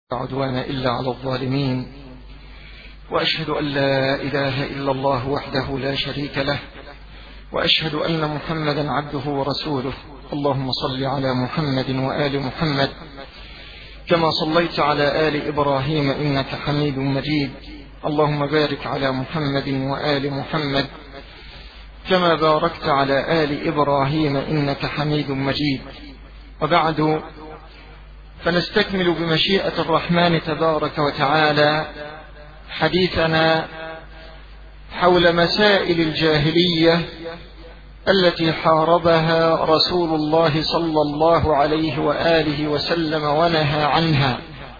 عدوان إلا على الظالمين، وأشهد أن لا إله إلا الله وحده لا شريك له، وأشهد أن محمدا عبده ورسوله. اللهم صل على محمد وآل محمد كما صليت على آل إبراهيم إنك حميد مجيد. اللهم بارك على محمد وآل محمد كما باركت على آل إبراهيم إنك حميد مجيد. وبعد، فنستكمل بمشيئة الرحمن تبارك وتعالى حديثنا حول مسائل الجاهلية التي حاربها رسول الله صلى الله عليه وآله وسلم ونهى عنها.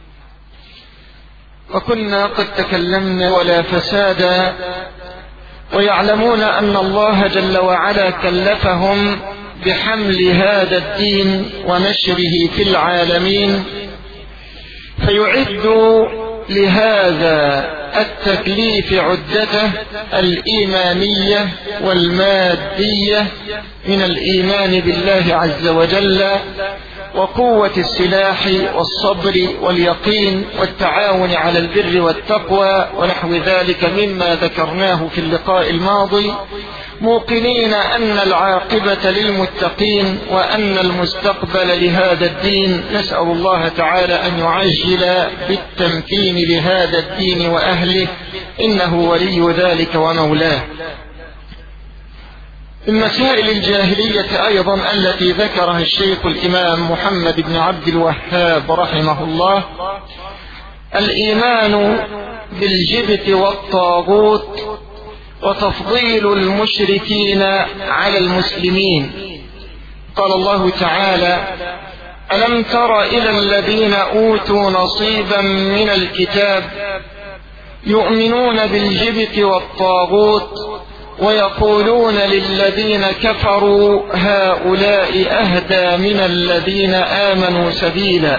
وكنا قد تكلمنا ولا فساد، ويعلمون أن الله جل وعلا كلفهم بحمل هذا الدين ونشره في العالمين، فيعد لهذا التكليف عدته الإيمانية والمادية من الإيمان بالله عز وجل، وقوة السلاح والصبر واليقين والتعاون على البر والتقوى ونحو ذلك مما ذكرناه في اللقاء الماضي، موقنين أن العاقبة للمتقين وأن المستقبل لهذا الدين. نسأل الله تعالى أن يعجل بالتمكين لهذا الدين وأهله، إنه ولي ذلك ومولاه. من مسائل الجاهلية أيضا التي ذكرها الشيخ الإمام محمد بن عبد الوهاب رحمه الله الإيمان بالجبت والطاغوت وتفضيل المشركين على المسلمين. قال الله تعالى: ألم تر إلى الذين أوتوا نصيبا من الكتاب يؤمنون بالجبت والطاغوت ويقولون للذين كفروا هؤلاء أهدى من الذين آمنوا سبيلا.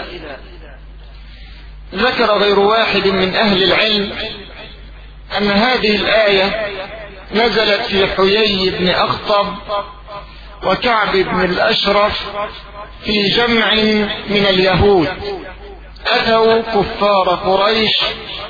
ذكر غير واحد من أهل العلم أن هذه الآية نزلت في حيي بن أخطب وكعب بن الأشرف في جمع من اليهود أتوا كفار قريش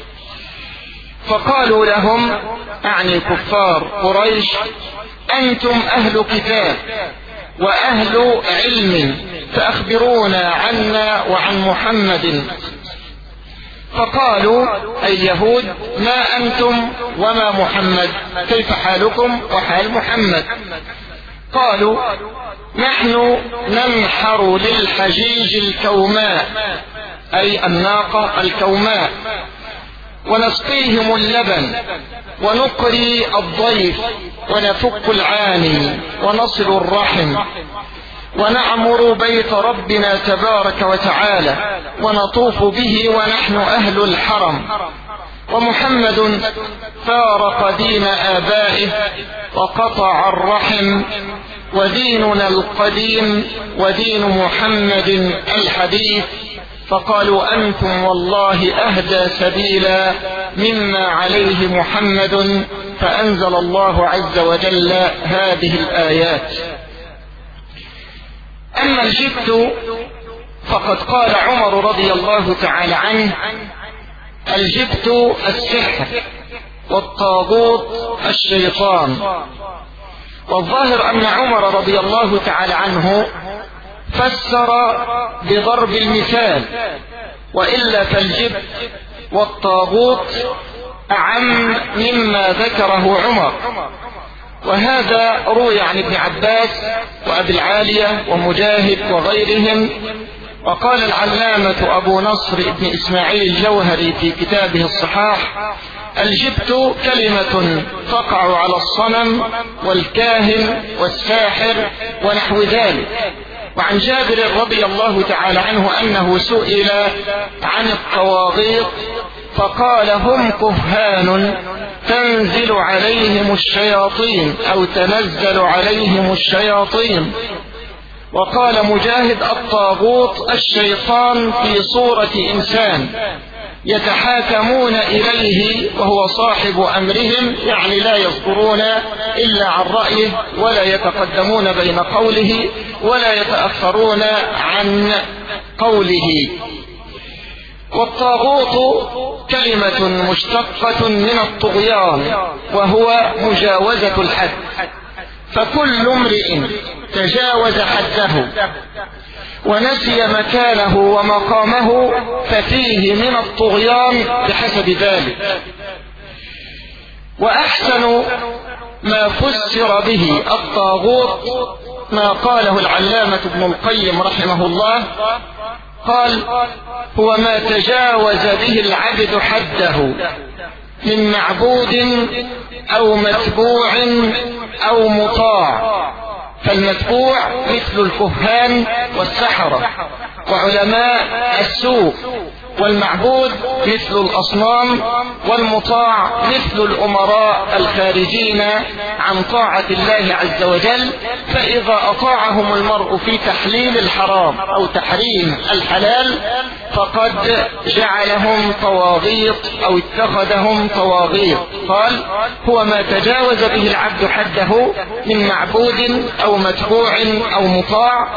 فقالوا لهم، أعني كفار قريش: أنتم أهل كتاب وأهل علم، فأخبرونا عنا وعن محمد. فقالوا أي اليهود: ما أنتم وما محمد، كيف حالكم وحال محمد؟ قالوا: نحن ننحر للحجيج الكوماء، أي الناقة الكوماء، ونسقيهم اللبن ونقري الضيف ونفك العاني ونصل الرحم ونعمر بيت ربنا تبارك وتعالى ونطوف به ونحن أهل الحرم. ومحمد فارق دين آبائه وقطع الرحم، وديننا القديم ودين محمد الحديث. فقالوا: أنتم والله أهدى سبيلا مما عليه محمد. فأنزل الله عز وجل هذه الآيات. أما الجبت فقد قال عمر رضي الله تعالى عنه: الجبت السحر والطاغوت الشيطان. والظاهر أن عمر رضي الله تعالى عنه فسر بضرب المثال، وإلا فالجبت والطاغوت أعم مما ذكره عمر. وهذا روي عن ابن عباس وأبي العالية ومجاهد وغيرهم. وقال العلامة أبو نصر ابن إسماعيل الجوهري في كتابه الصحاح: الجبت كلمة تقع على الصنم والكاهن والساحر ونحو ذلك. وعن جابر رضي الله تعالى عنه أنه سئل عن الطواغيت فقال: هم كهان تنزل عليهم الشياطين أو تنزل عليهم الشياطين. وقال مجاهد: الطاغوت الشيطان في صورة إنسان يتحاكمون إليه وهو صاحب أمرهم، يعني لا يصدرون إلا عن رأيه ولا يتقدمون بين قوله ولا يتأخرون عن قوله. والطاغوت كلمة مشتقة من الطغيان، وهو مجاوزة الحد، فكل امرئ تجاوز حده ونسي مكانه ومقامه ففيه من الطغيان بحسب ذلك. وأحسن ما فسر به الطاغوت ما قاله العلامة ابن القيم رحمه الله، قال: هو ما تجاوز به العبد حده من معبود أو متبوع أو مطاع. فالمتبوع مثل الكهان والسحرة وعلماء السوء، والمعبود مثل الأصنام، والمطاع مثل الأمراء الخارجين عن طاعة الله عز وجل. فإذا أطاعهم المرء في تحليل الحرام أو تحريم الحلال فقد جعلهم طواغيت أو اتخذهم طواغيت. قال: هو ما تجاوز به العبد حده من معبود أو متبوع أو مطاع.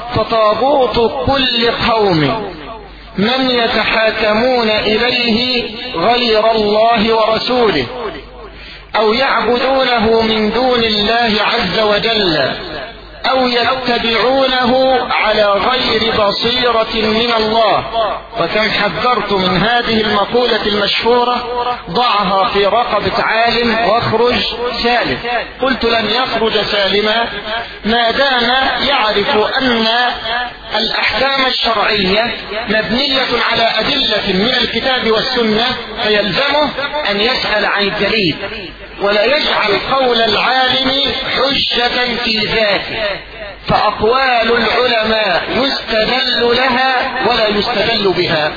فطاغوت كل قوم من يتحاكمون إليه غير الله ورسوله أو يعبدونه من دون الله عز وجل أو يتبعونه على غير بصيرة من الله. وكم حذرت من هذه المقولة المشهورة: ضعها في رقبة عالم واخرج سالم. قلت: لن يخرج سالما ما دام يعرف أن الأحكام الشرعية مبنية على أدلة من الكتاب والسنة، فيلزمه أن يسأل عن الدليل ولا يجعل قول العالم حجة في ذاته. فأقوال العلماء يستدل لها ولا يستدل بها.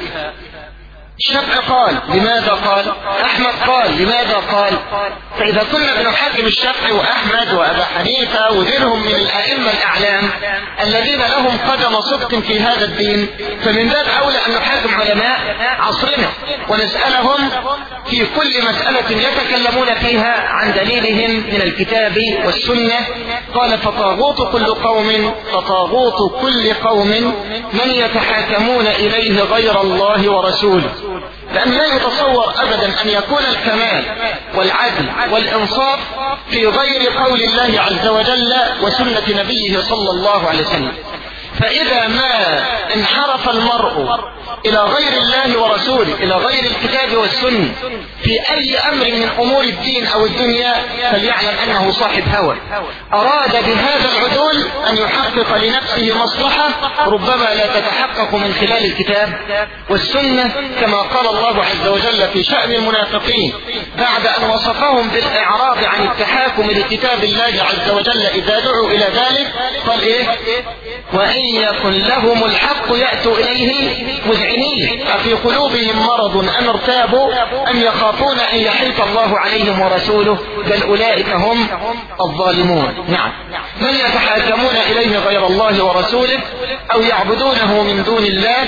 الشافعي قال، لماذا قال؟ أحمد قال، لماذا قال؟ فإذا كنا بنحاكم الشافعي وأحمد وأبا حنيفة وغيرهم من الأئمة الأعلام الذين لهم قدم صدق في هذا الدين، فمن باب أولى أن نحاكم علماء عصرنا ونسألهم في كل مسألة يتكلمون فيها عن دليلهم من الكتاب والسنة. قال: فطاغوت كل قوم، فطاغوت كل قوم من يتحاكمون إليه غير الله ورسوله. لأن لا يتصور أبدا أن يكون الكمال والعدل والإنصاف في غير قول الله عز وجل وسنة نبيه صلى الله عليه وسلم. فإذا ما انحرف المرء إلى غير الله ورسوله، إلى غير الكتاب والسنة في أي أمر من أمور الدين أو الدنيا، فليعلم أنه صاحب هوى أراد بهذا العدول أن يحقق لنفسه مصلحة ربما لا تتحقق من خلال الكتاب والسنة، كما قال الله عز وجل في شأن المنافقين بعد أن وصفهم بالإعراض عن التحاكم لكتاب الله عز وجل إذا دعوا إلى ذلك. قال إيه؟ وإن يكن لهم الحق يأتوا إليه مذعنين أفي قلوبهم مرض أم ارتابوا أم يخافون أن يحيف الله عليهم ورسوله بل أولئك هم الظالمون. نعم، من يتحاكمون إليه غير الله ورسوله أو يعبدونه من دون الله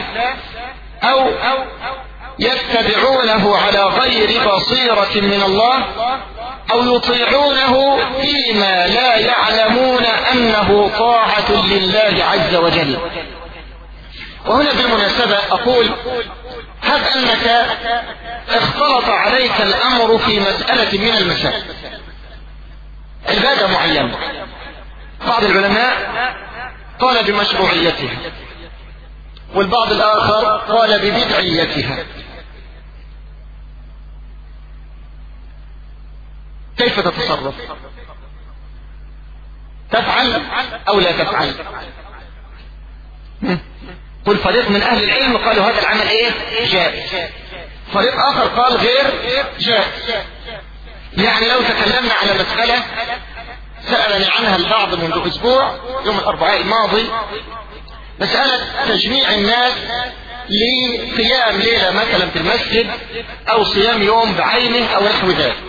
أو يتبعونه على غير بصيرة من الله أو يطيعونه فيما لا يعلمون أنه طاعة لله عز وجل. وهنا بالمناسبة أقول: هب أنك اختلط عليك الأمر في مسألة من المسائل، عبادة معينة، بعض العلماء قال بمشروعيتها والبعض الآخر قال ببدعيتها، كيف تتصرف؟ تفعل أو لا تفعل؟ قل فريق من أهل العلم قالوا هذا العمل إيه؟ جائز. فريق آخر قال غير جائز. يعني لو تكلمنا على مسألة سألني عنها البعض منذ أسبوع يوم الأربعاء الماضي، مسألة تجميع الناس لقيام ليلة مثلا في المسجد أو صيام يوم بعينه أو نحو ذلك.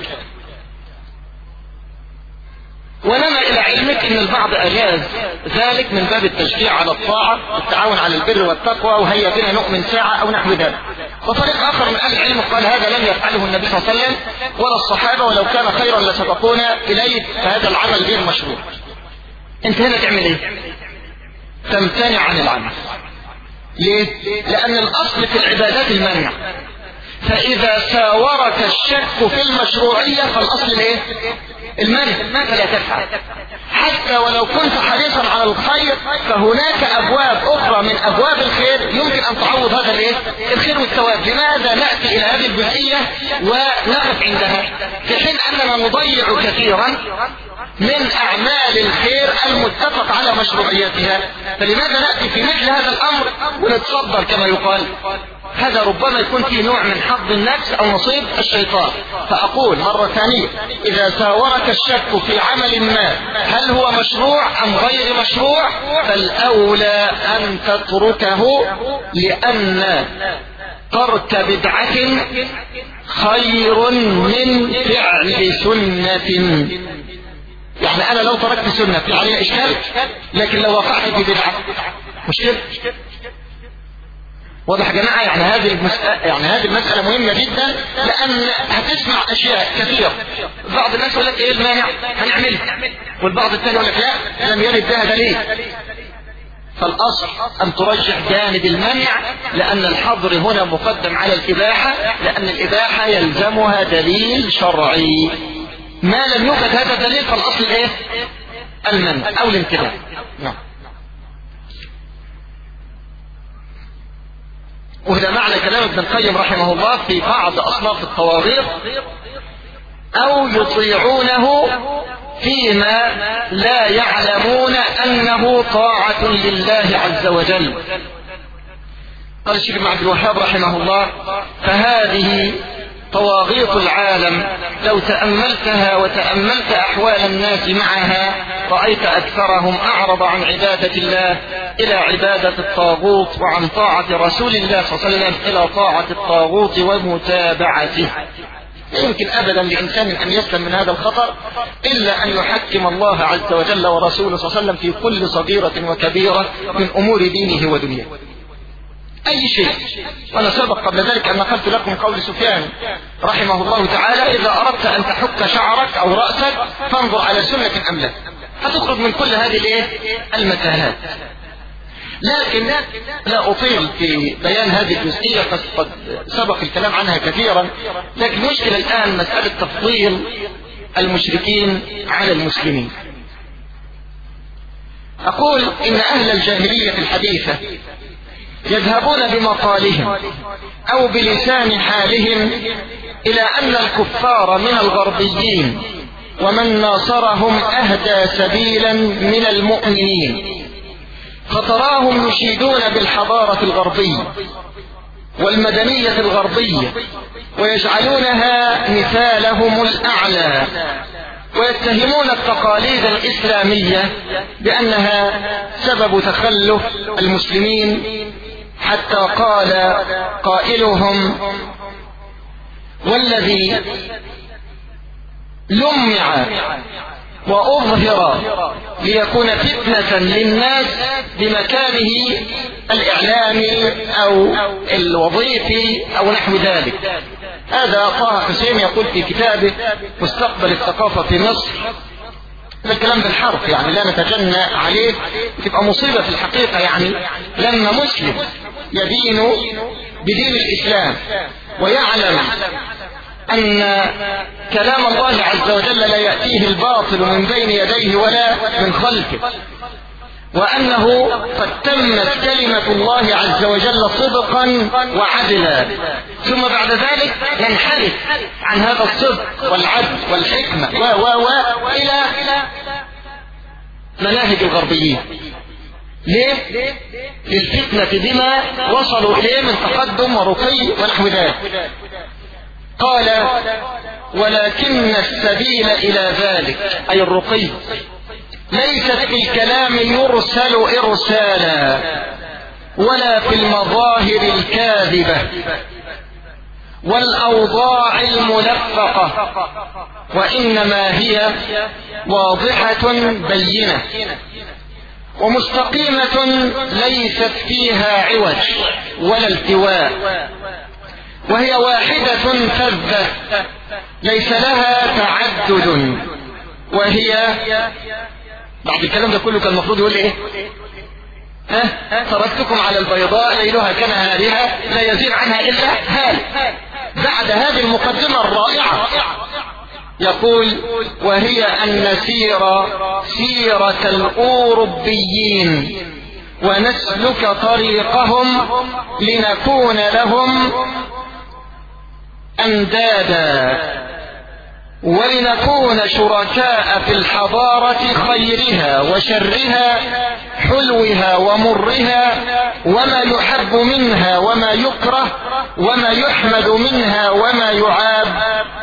ولما إلى علمك أن البعض أجاز ذلك من باب التشجيع على الطاعة والتعاون على البر والتقوى وهيا بنا نؤمن ساعة أو نحو ذلك. وفريق آخر من أهل العلم قال هذا لم يفعله النبي صلى الله عليه وسلم ولا الصحابة، ولو كان خيرا لسبقونا إليه، فهذا العمل غير مشروع. أنت هنا تعمل إيه؟ تمتنع عن العمل. ليه؟ لأن الأصل في العبادات المنع، فإذا ساورك الشك في المشروعية فالأصل ايه؟ المنع، فلا تفعل. حتى ولو كنت حريصا على الخير فهناك أبواب أخرى من أبواب الخير يمكن أن تعوض هذا الايه؟ الخير والثواب. لماذا نأتي إلى هذه الجزئية ونقف عندها في حين أننا نضيع كثيرا من أعمال الخير المتفق على مشروعيتها؟ فلماذا نأتي في مثل هذا الأمر ونتصدر كما يقال؟ هذا ربما يكون فيه نوع من حظ النفس أو نصيب الشيطان. فأقول مرة ثانية، إذا ساورك الشك في عمل ما هل هو مشروع أم غير مشروع فالأولى أن تتركه، لأن ترك بدعة خير من فعل سنة. يعني أنا لو تركت سنة في عليها إشكال، لكن لو وقعت في بدعة مشكلة. واضح يا جماعة؟ يعني هذه المسألة مهمة جدا، لأن هتسمع أشياء كثيرة. بعض الناس يقول لك إيه المانع؟ هنعملها. والبعض الثاني يقول لك لا، لم يرد بها دليل. فالأصل أن ترجح جانب المنع، لأن الحظر هنا مقدم على الإباحة، لأن الإباحة يلزمها دليل شرعي. ما لم يوجد هذا الدليل فالأصل إيه؟ المنع أو الامتناع. نعم. وهذا معنى كلام ابن القيم رحمه الله في بعض أصناف الطواغيت: أو يطيعونه فيما لا يعلمون أنه طاعة لله عز وجل. قال الشيخ ابن عبد الوهاب رحمه الله: فهذه طواغيت العالم لو تأملتها وتأملت أحوال الناس معها رأيت أكثرهم أعرض عن عبادة الله إلى عبادة الطاغوت، وعن طاعة رسول الله صلى الله عليه وسلم إلى طاعة الطاغوت ومتابعته. لا يمكن أبدا لإنسان أن يسلم من هذا الخطر إلا أن يحكم الله عز وجل ورسوله صلى الله عليه وسلم في كل صغيرة وكبيرة من أمور دينه ودنياه. أي شيء. وأنا سبق قبل ذلك أن نقلت لكم قول سفيان رحمه الله تعالى: إذا أردت أن تحك شعرك أو رأسك فانظر على سنة أم لا، هتخرج من كل هذه المتاهات. لكن لا أطيل في بيان هذه الجزئية، قد سبق الكلام عنها كثيرا. لكن المشكلة الآن مسألة تفضيل المشركين على المسلمين. أقول إن أهل الجاهلية الحديثة يذهبون بمقالهم أو بلسان حالهم إلى أن الكفار من الغربيين ومن ناصرهم أهدى سبيلا من المؤمنين، فتراهم يشيدون بالحضارة الغربية والمدنية الغربية ويجعلونها مثالهم الأعلى، ويتهمون التقاليد الإسلامية بأنها سبب تخلف المسلمين، حتى قال قائلهم: والذي لمع وأظهر ليكون فتنة للناس بمكانه الإعلامي أو الوظيفي أو نحو ذلك. هذا طه حسين يقول في كتابه مستقبل الثقافة في مصر. هذا الكلام بالحرف، يعني لا نتجنى عليه، تبقى مصيبة في الحقيقة. يعني لما مسلم يدين بدين الإسلام ويعلم أن كلام الله عز وجل لا يأتيه الباطل من بين يديه ولا من خلفه، وأنه قد تمت كلمة الله عز وجل صدقا وعدلا، ثم بعد ذلك ينحرف عن هذا الصدق والعدل والحكمة إلى مناهج الغربيين. ليه؟ للفتنة بما وصلوا إليه من تقدم ورقي ونحو ذلك. قال: ولكن السبيل إلى ذلك أي الرقي ليست في الكلام يرسل إرسالا، ولا في المظاهر الكاذبة والأوضاع الملفقة، وإنما هي واضحة بينة ومستقيمة ليست فيها عوج ولا التواء، وهي واحدة فذة ليس لها تعدد. وهي بعد الكلام ده كله كان المفروض يقول ايه؟ تركتكم على البيضاء ليلها كنهارها لا يزيغ عنها إلا هالك. بعد هذه المقدمة الرائعة يقول: وهي أن نسير سيرة الأوروبيين ونسلك طريقهم لنكون لهم أندادا ولنكون شركاء في الحضارة، خيرها وشرها، حلوها ومرها، وما يحب منها وما يكره، وما يحمد منها وما يعاب.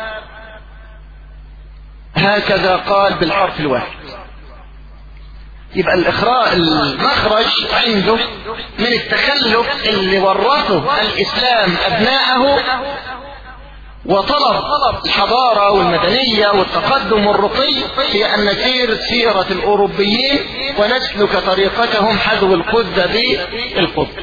هكذا قال بالحرف الواحد. يبقى المخرج عنده من التخلف اللي ورثه الإسلام أبناءه وطلب الحضارة والمدنية والتقدم والرقي، هي أن نسير سيرة الأوروبيين ونسلك طريقتهم حذو القذة بالقذة.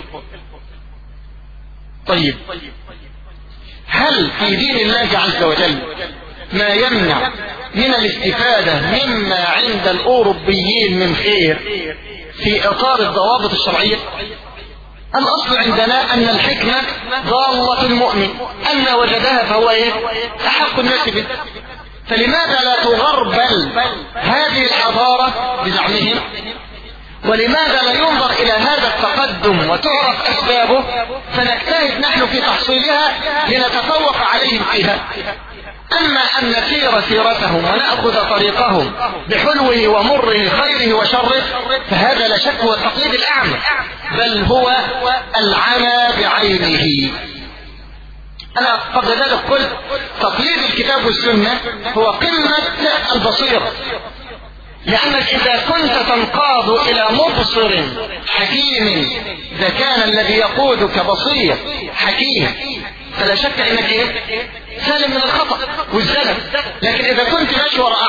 طيب، هل في دين الله عز وجل ما يمنع من الاستفادة مما عند الأوروبيين من خير في إطار الضوابط الشرعية؟ الأصل عندنا أن الحكمة ضالة المؤمن، أن وجدها فهو أحق الناس به. فلماذا لا تغربل هذه الحضارة بزعمهم؟ ولماذا لا ينظر إلى هذا التقدم وتعرف أسبابه فنجتهد نحن في تحصيلها لنتفوق عليهم فيها؟ أما أن نسير سيرتهم ونأخذ طريقهم بحلوه ومره، خيره وشره، فهذا لا شك هو التقليد الأعمى، بل هو العمى بعينه. أنا قبل ذلك قلت تقليد الكتاب والسنة هو قمة البصيرة، لأنك إذا كنت تنقاد إلى مبصر حكيم، إذا كان الذي يقودك بصير حكيم فلا شك أنك سالم من الخطأ والزلل. لكن إذا كنت ماشي وراء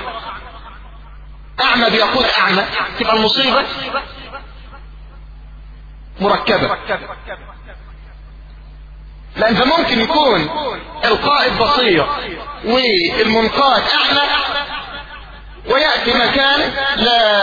أعمى بيقود أعمى، تبقى المصيبة مركبة. لأن فممكن يكون القائد بصير والمنقاد أعمى، ويأتي مكان لا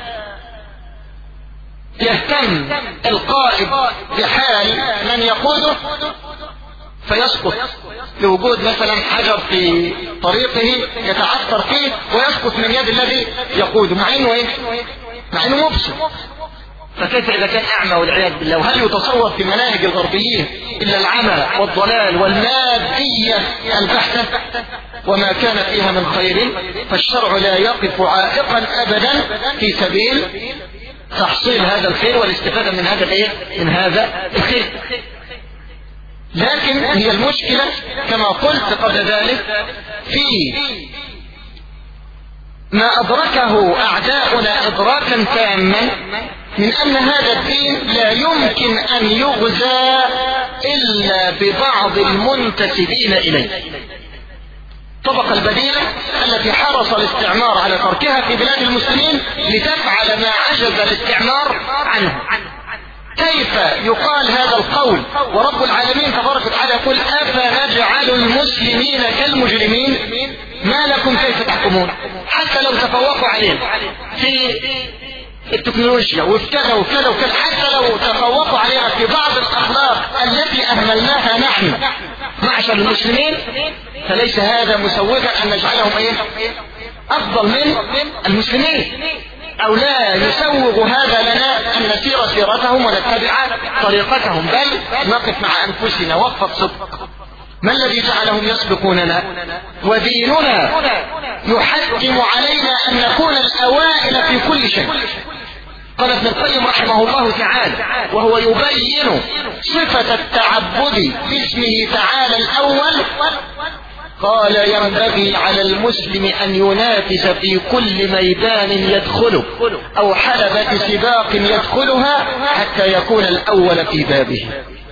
يهتم القائد بحال من يقوده فيسقط لوجود مثلا حجر في طريقه يتعثر فيه ويسقط من يد الذي يقوده، مع انه مبصر. فكيف اذا كان اعمى والعياذ بالله؟ وهل يتصور في مناهج الغربيين الا العمى والضلال والماديه البحته وما كان فيها من خير؟ فالشرع لا يقف عائقا ابدا في سبيل تحصيل هذا الخير والاستفاده من هذا الخير. لكن هي المشكلة كما قلت قبل ذلك في ما أدركه أعداؤنا إدراكا تاما من أن هذا الدين لا يمكن أن يغزى إلا ببعض المنتسبين إليه. الطبقة البديلة التي حرص الاستعمار على تركها في بلاد المسلمين لتفعل ما عجز الاستعمار عنه. كيف يقال هذا القول ورب العالمين تبارك وتعالى يقول: أفنجعل المسلمين كالمجرمين؟ ما لكم كيف تحكمون؟ حتى لو تفوقوا علينا في التكنولوجيا وفي كذا وكذا وكذا، حتى لو تفوقوا علينا في بعض الأخلاق التي أهملناها نحن معشر المسلمين، فليس هذا مسوغا أن نجعلهم أفضل من المسلمين، أو لا يسوغ هذا لنا أن نسير سيرتهم ونتبع طريقتهم، بل نقف مع أنفسنا وقفة صدق. ما الذي جعلهم يسبقوننا؟ وديننا يحتم علينا أن نكون الأوائل في كل شيء. قال ابن القيم رحمه الله تعالى وهو يبين صفة التعبد باسمه تعالى الأول، قال: ينبغي على المسلم أن ينافس في كل ميدان يدخله أو حلبة سباق يدخلها حتى يكون الأول في بابه.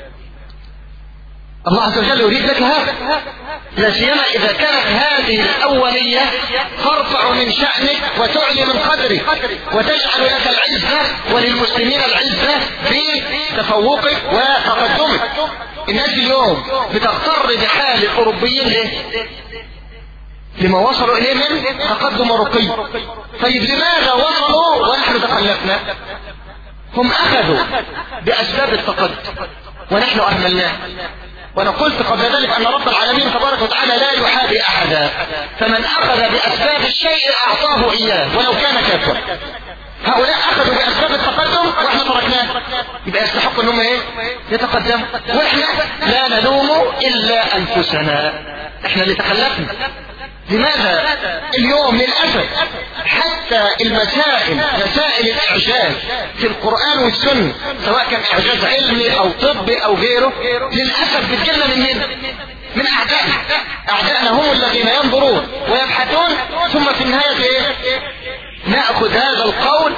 الله عز وجل يريد لك هذا، لا سيما إذا كانت هذه الأولية ترفع من شأنك وتعلي من قدرك وتجعل لك العزة وللمسلمين العزة في تفوقك وتقدمك. الناس اليوم بتغتر بحال الأوروبيين لما وصلوا إليه من تقدم ورقي. طيب لماذا وصلوا ونحن تخلفنا؟ هم أخذوا بأسباب التقدم ونحن أهملناه. وأنا قلت قبل ذلك أن رب العالمين تبارك وتعالى لا يحابي أحدا، فمن أخذ بأسباب الشيء أعطاه إياه ولو كان كافرا. هؤلاء أخذوا بأسباب التقدم وإحنا تركناه، يبقى يستحق أنهم إيه؟ يتقدموا، وإحنا لا نلوم إلا أنفسنا، إحنا اللي تخلفنا. لماذا اليوم للأسف حتى مسائل الإعجاز في القرآن والسنة، سواء كان إعجاز علمي أو طبي أو غيره، للأسف بتجينا من هنا، من أعدائنا هم الذين ينظرون ويبحثون، ثم في النهاية إيه؟ نأخذ هذا القول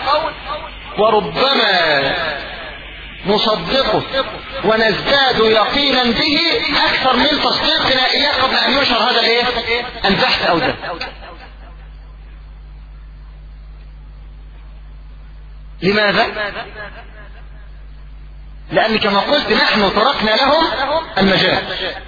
وربما نصدقه ونزداد يقينا به أكثر من تصديقنا إياه قبل أن ينشر هذا الإيه؟ البحث أو ده. لماذا؟ لأن كما قلت نحن تركنا لهم المجال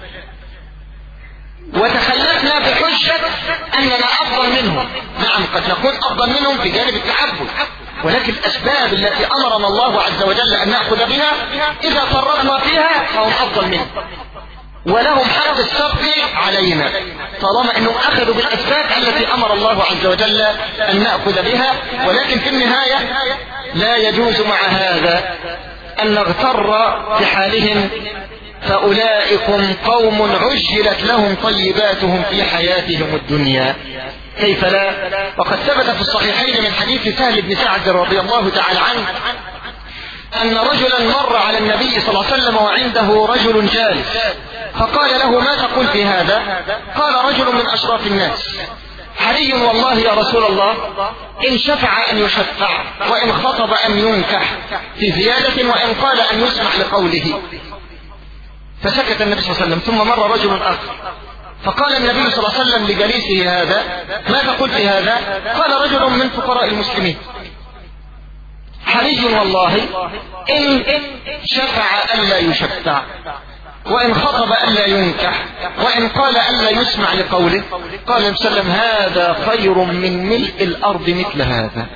وتخلفنا بحجة أننا أفضل منهم. نعم قد نكون أفضل منهم في جانب التعبد، ولكن الأسباب التي أمرنا الله عز وجل أن نأخذ بها إذا فرطنا فيها فهم أفضل منهم ولهم حق السبق علينا، طالما أنهم أخذوا بالأسباب التي أمر الله عز وجل أن نأخذ بها. ولكن في النهاية لا يجوز مع هذا أن نغتر في حالهم، فأولئكم قوم عجلت لهم طيباتهم في حياتهم الدنيا. كيف لا؟ وقد ثبت في الصحيحين من حديث سهل بن سعد رضي الله تعالى عنه أن رجلا مر على النبي صلى الله عليه وسلم وعنده رجل جالس، فقال له: ما تقول في هذا؟ قال: رجل من أشراف الناس، حري والله يا رسول الله إن شفع أن يشفع، وإن خطب أن ينكح، في زيادة وإن قال أن يسمع لقوله. فسكت النبي صلى الله عليه وسلم، ثم مر رجل آخر فقال النبي صلى الله عليه وسلم لجليسه هذا: ما تقول في هذا؟ قال: رجل من فقراء المسلمين، حري والله إن شفع ألا يشفع، وإن خطب ألا ينكح، وإن قال ألا يسمع لقوله. قال النبي صلى الله عليه وسلم: هذا خير من ملء الأرض مثل هذا.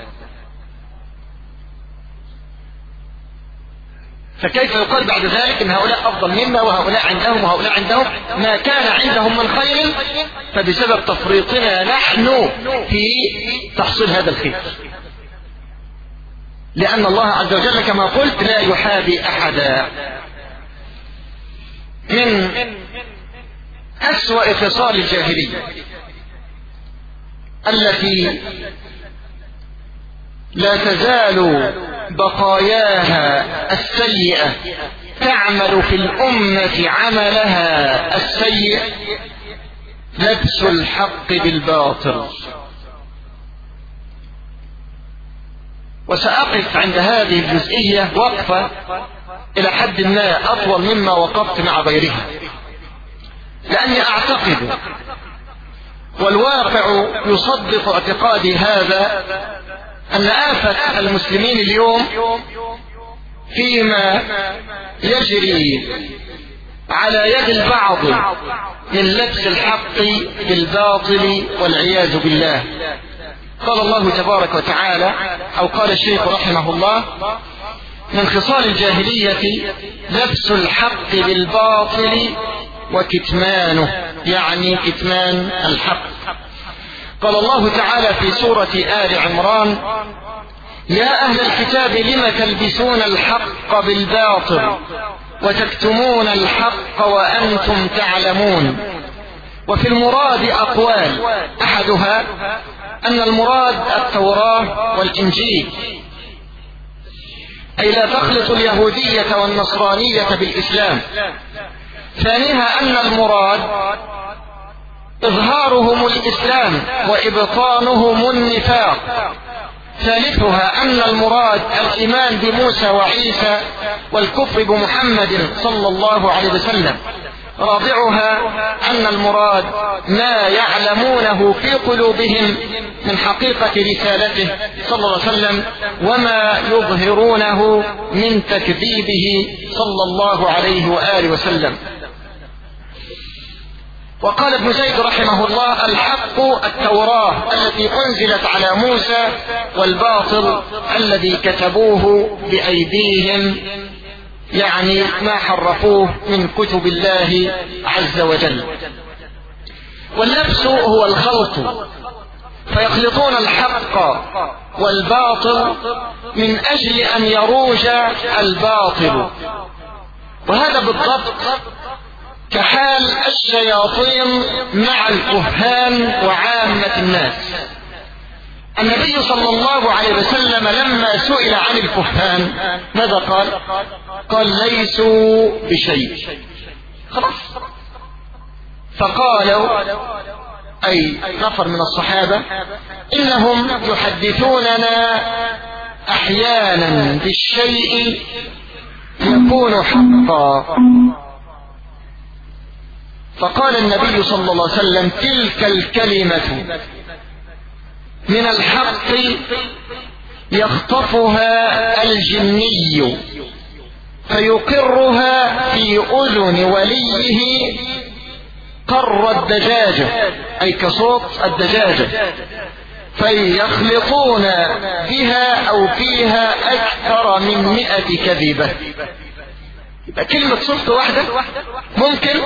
فكيف يقال بعد ذلك ان هؤلاء افضل منا وهؤلاء عندهم وهؤلاء عندهم؟ ما كان عندهم من خير فبسبب تفريطنا نحن في تحصيل هذا الخير، لان الله عز وجل كما قلت لا يحابي احدا. من اسوأ خصال الجاهلية التي لا تزال بقاياها السيئة تعمل في الأمة عملها السيء، لبس الحق بالباطل. وسأقف عند هذه الجزئية وقفة إلى حد ما أطول مما وقفت مع غيرها، لأني أعتقد والواقع يصدق اعتقادي هذا أن آفة المسلمين اليوم فيما يجري على يد البعض من لبس الحق بالباطل والعياذ بالله. قال الله تبارك وتعالى، أو قال الشيخ رحمه الله: من خصال الجاهلية لبس الحق بالباطل وكتمانه، يعني كتمان الحق. قال الله تعالى في سورة آل عمران: يا أهل الكتاب لم تلبسون الحق بالباطل وتكتمون الحق وأنتم تعلمون. وفي المراد أقوال، أحدها أن المراد التوراة والإنجيل، أي لا تخلط اليهودية والنصرانية بالإسلام. ثانيها أن المراد إظهارهم الإسلام وإبطانهم النفاق. ثالثها أن المراد الإيمان بموسى وعيسى والكفر بمحمد صلى الله عليه وسلم. رابعها أن المراد ما يعلمونه في قلوبهم من حقيقة رسالته صلى الله عليه وسلم وما يظهرونه من تكذيبه صلى الله عليه وآله وسلم. وقال ابن زيد رحمه الله: الحق التوراة التي أنزلت على موسى، والباطل الذي كتبوه بأيديهم، يعني ما حرفوه من كتب الله عز وجل. واللبس هو الخلط، فيخلطون الحق والباطل من أجل أن يروج الباطل. وهذا بالضبط كحال الشياطين مع الكهان وعامة الناس. النبي صلى الله عليه وسلم لما سئل عن الكهان ماذا قال؟ قال: ليسوا بشيء. خلاص. فقالوا، أي نفر من الصحابة: إنهم يحدثوننا أحيانا بالشيء يكون حقا. فقال النبي صلى الله عليه وسلم: تلك الكلمة من الحق يخطفها الجني فيقرها في أذن وليه قر الدجاجة، أي كصوت الدجاجة، فيخلطون بها أو فيها أكثر من 100 كذبة. يبقى كلمة صوت واحدة ممكن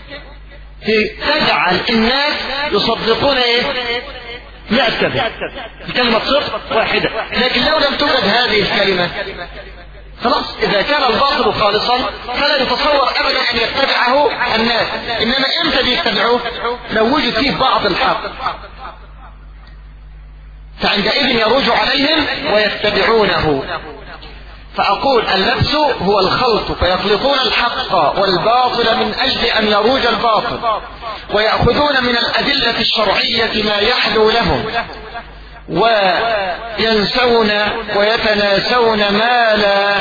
تجعل الناس يصدقون 100 كذب. كلمة صوت واحدة، لكن لو لم توجد هذه الكلمة خلاص، إذا كان الباطل خالصا فلا يتصور أبدا أن يتبعه الناس. إنما إمتى بيتبعوه؟ لو وجد فيه بعض الحق، فعندئذ يروج عليهم ويتبعونه. فأقول: اللبس هو الخلط، فيخلطون الحق والباطل من أجل أن يروج الباطل، ويأخذون من الأدلة الشرعية ما يحلو لهم، وينسون ويتناسون ما لا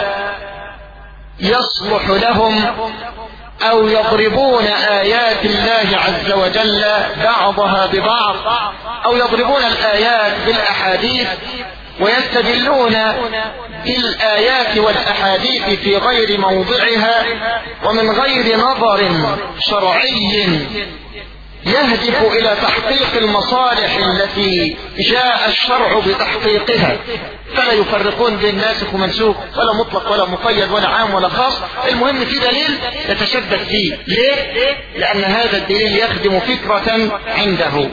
يصلح لهم، أو يضربون آيات الله عز وجل بعضها ببعض، أو يضربون الآيات بالأحاديث، ويستدلون بالآيات والأحاديث في غير موضعها ومن غير نظر شرعي يهدف إلى تحقيق المصالح التي جاء الشرع بتحقيقها. فلا يفرقون بين ناسخ ومنسوخ، ولا مطلق ولا مقيد ولا عام ولا خاص. المهم في دليل يتشبث فيه. ليه؟ لأن هذا الدليل يخدم فكرة عنده.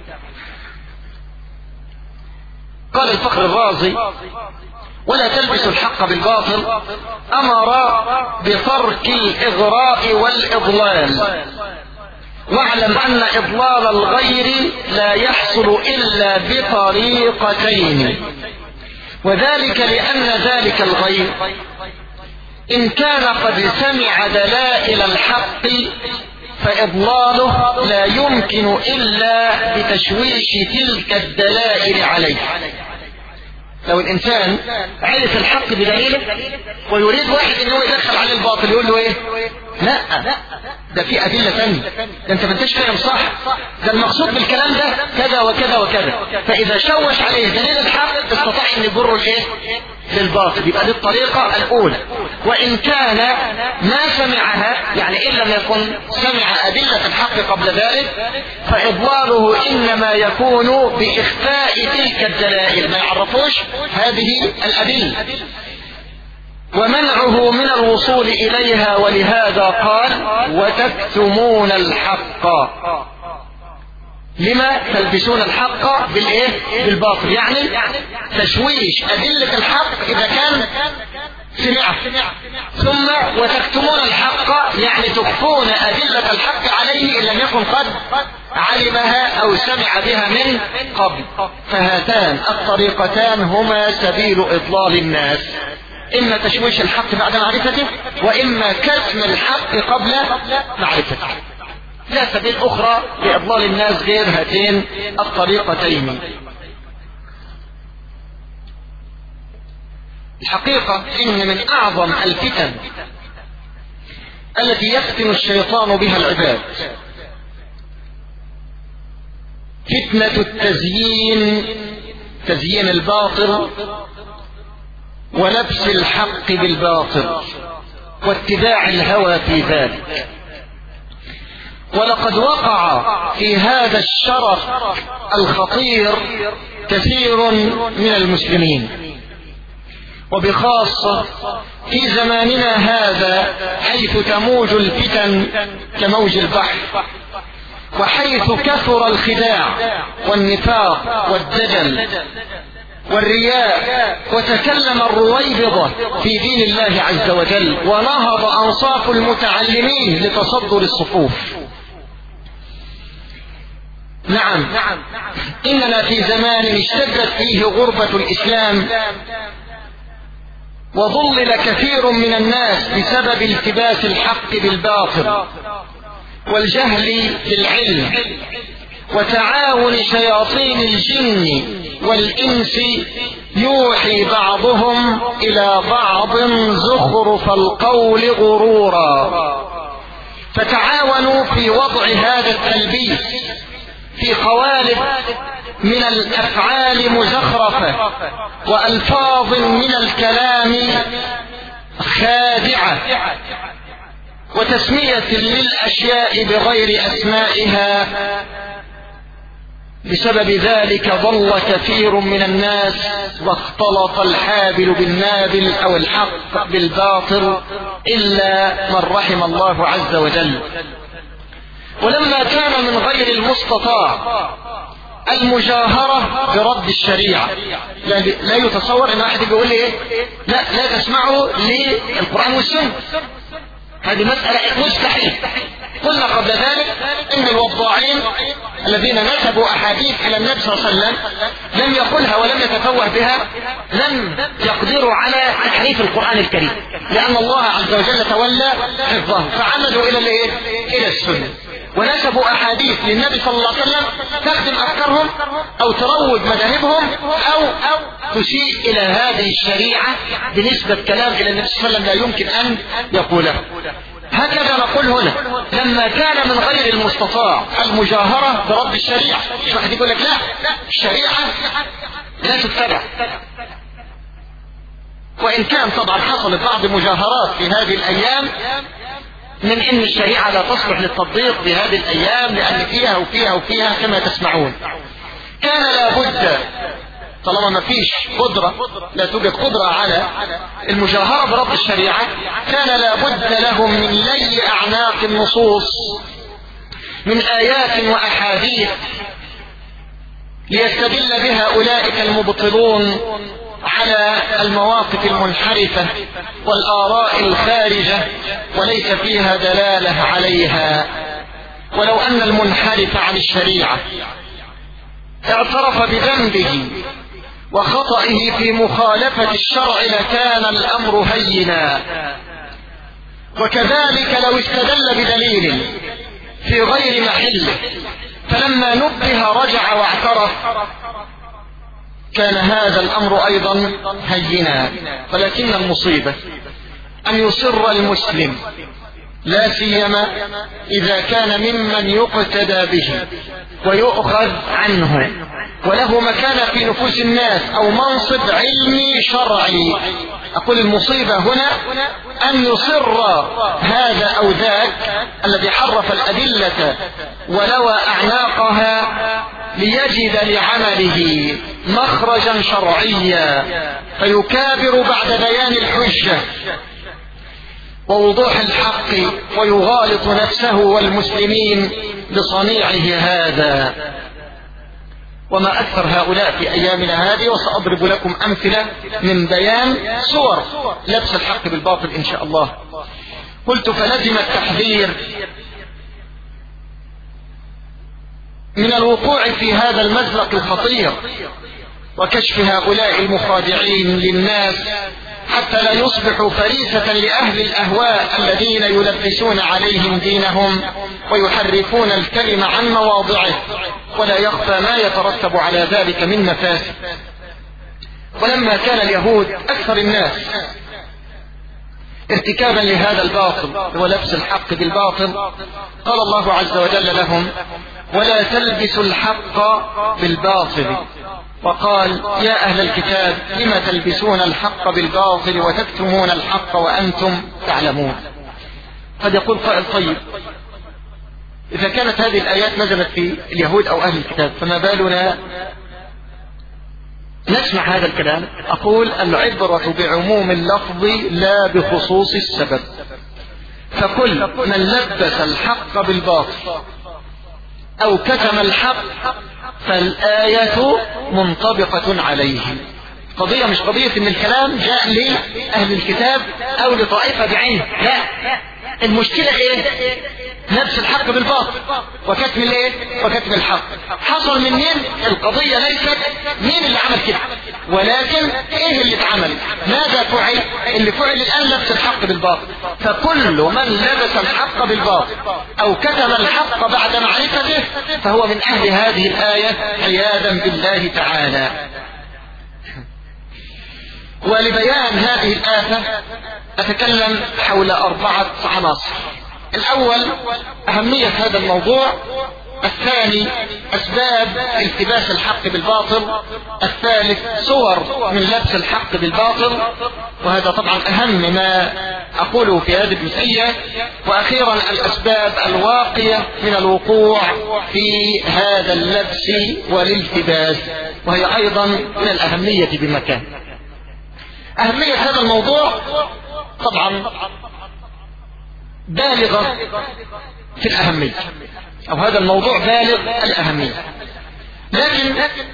قال الفخر الرازي: ولا تلبسوا الحق بالباطل، أمر بترك الإغراء والإضلال، واعلم أن إضلال الغير لا يحصل إلا بطريقتين، وذلك لأن ذلك الغير إن كان قد سمع دلائل الحق فإضلاله لا يمكن إلا بتشويش تلك الدلائل عليه. لو الإنسان عرف الحق بدليله ويريد واحد إنه يدخل عليه الباطل، يقول له إيه؟ لا، ده في أدلة ثانية، ده أنت ما انتش فاهم صح، ده المقصود بالكلام ده كذا وكذا وكذا. فإذا شوش عليه دليل الحق استطاع أن يجره الإيه؟ للباطل. يبقى دي الطريقة الأولى. وإن كان ما سمعها، يعني إن لم يكن سمع أدلة الحق قبل ذلك، فإضلاله إنما يكون بإخفاء تلك الدلائل، ما يعرفوش هذه الأدلة، ومنعه من الوصول إليها. ولهذا قال: وتكتمون الحق. لما تلبسون الحق بالإيه؟ بالباطل، يعني تشويش أدلة الحق إذا كان سمعه. ثم وتكتمون الحق، يعني تخفون أدلة الحق عليه إن لم يكن قد علمها أو سمع بها من قبل. فهاتان الطريقتان هما سبيل إضلال الناس: إما تشويش الحق بعد معرفته، وإما كتم الحق قبل معرفته. لا سبيل أخرى لإضلال الناس غير هاتين الطريقتين. الحقيقة إن من أعظم الفتن التي يفتن الشيطان بها العباد فتنة التزيين، تزيين الباطل ولبس الحق بالباطل واتباع الهوى في ذلك. ولقد وقع في هذا الشرف الخطير كثير من المسلمين، وبخاصة في زماننا هذا حيث تموج الفتن كموج البحر، وحيث كثر الخداع والنفاق والدجل والرياء، وتكلم الرويبضة في دين الله عز وجل، ونهض أنصاف المتعلمين لتصدر الصفوف. نعم، إننا في زمان اشتدت فيه غربة الإسلام، وضلل كثير من الناس بسبب التباس الحق بالباطل والجهل بالعلم، وتعاون شياطين الجن والإنس يوحي بعضهم إلى بعض زخرف القول غرورا، فتعاونوا في وضع هذا التلبيس في قوالب من الأفعال مزخرفة وألفاظ من الكلام خادعة، وتسمية للأشياء بغير أسمائها. بسبب ذلك ضل كثير من الناس، واختلط الحابل بالنابل أو الحق بالباطل، إلا من رحم الله عز وجل. ولما كان من غير المستطاع المجاهرة برد الشريعة، لا يتصور ان واحد يقول لي ايه، لا تسمعوا للقرآن والسنة، هذه مسألة مستحيل. قلنا قبل ذلك ان الوضاعين الذين نسبوا احاديث الى النبي صلى الله عليه وسلم لم يقلها ولم يتفوه بها، لم يقدروا على تحريف القرآن الكريم، لان الله عز وجل تولى حفظه، فعمدوا الى السنة، ونسبوا احاديث للنبي صلى الله عليه وسلم تخدم افكارهم او تروج مذاهبهم او تسيء الى هذه الشريعة بنسبة كلام الى النبي صلى الله عليه وسلم لا يمكن ان يقوله. هكذا نقول هنا، لما كان من غير المستطاع المجاهرة برد الشريعة، مش واحد يقول لك لا الشريعة لا تتبع، وإن كان طبعا حصلت بعض مجاهرات في هذه الأيام من إن الشريعة لا تصلح للتطبيق في هذه الأيام لأن فيها وفيها وفيها كما تسمعون. كان لابد طالما ما فيش قدرة، لا توجد قدرة على المجاهرة برد الشريعة، كان لابد لهم من لي أعناق النصوص من آيات وأحاديث ليستدل بها أولئك المبطلون على المواقف المنحرفة والآراء الخارجة وليس فيها دلالة عليها. ولو أن المنحرف عن الشريعة اعترف بذنبه وخطئه في مخالفة الشرع لكان الأمر هينا، وكذلك لو استدل بدليل في غير محله فلما نبه رجع واعترف كان هذا الأمر أيضا هينا. ولكن المصيبة أن يصر المسلم لا سيما إذا كان ممن يقتدى به ويؤخذ عنه وله مكانة في نفوس الناس أو منصب علمي شرعي. أقول المصيبة هنا أن يصر هذا أو ذاك الذي حرف الأدلة ولوى أعناقها ليجد لعمله مخرجا شرعيا فيكابر بعد بيان الحجة ووضوح الحق ويغالط نفسه والمسلمين بصنيعه هذا. وما أكثر هؤلاء في أيامنا هذه، وسأضرب لكم أمثلة من بيان صور لبس الحق بالباطل إن شاء الله. قلت فلزم التحذير من الوقوع في هذا المزلق الخطير وكشف هؤلاء المخادعين للناس حتى لا يصبحوا فريسة لأهل الأهواء الذين يلبسون عليهم دينهم ويحرفون الكلم عن مواضعه، ولا يخفى ما يترتب على ذلك من مفاسد. ولما كان اليهود أكثر الناس ارتكابا لهذا الباطل ولبس الحق بالباطل، قال الله عز وجل لهم: ولا تلبسوا الحق بالباطل، وقال: يا أهل الكتاب لم تلبسون الحق بالباطل وتكتمون الحق وأنتم تعلمون. قد يقول قائل: طيب إذا كانت هذه الآيات نزلت في اليهود أو أهل الكتاب، فما بالنا نسمع هذا الكلام؟ أقول العبرة بعموم اللفظ لا بخصوص السبب. فكل من لبس الحق بالباطل أو كتم الحق فالآية منطبقة عليه. قضية مش قضية ان الكلام جاء لأهل الكتاب أو لطائفة بعينه، لا، المشكلة ايه؟ لبس الحق بالباطل وكتم الايه؟ وكتم الحق. حصل من مين؟ القضية ليست مين اللي عمل كده، ولكن ايه اللي اتعمل، ماذا فعل. اللي فعل الآن لبس الحق بالباطل. فكل من لبس الحق بالباطل او كتم الحق بعد معرفته فهو من أهل هذه الآية عياذا بالله تعالى. ولبيان هذه الآفة أتكلم حول 4 عناصر. الأول أهمية هذا الموضوع، الثاني أسباب التباس الحق بالباطل، الثالث صور من لبس الحق بالباطل، وهذا طبعا أهم ما أقوله في هذه الجزئية، وأخيرا الأسباب الواقية من الوقوع في هذا اللبس والالتباس، وهي أيضا من الأهمية بمكان. أهمية هذا الموضوع طبعا بالغة في الأهمية، أو هذا الموضوع بالغ الأهمية، لكن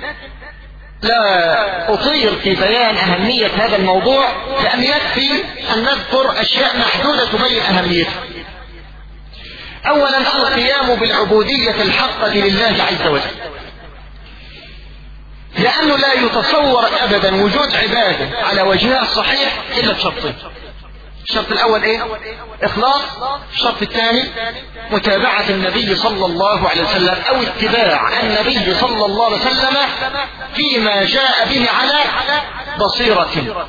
لا أطير في بيان أهمية هذا الموضوع، لأن يكفي أن نذكر أشياء محدودة تبين أهميته. أولا القيام بالعبودية الحقة لله عز وجل، لأنه لا يتصور أبدا وجود عبادة على وجهها الصحيح إلا بشرطين. الشرط الأول إيه؟ إخلاص. الشرط الثاني متابعة النبي صلى الله عليه وسلم أو اتباع النبي صلى الله عليه وسلم فيما جاء به على بصيرة.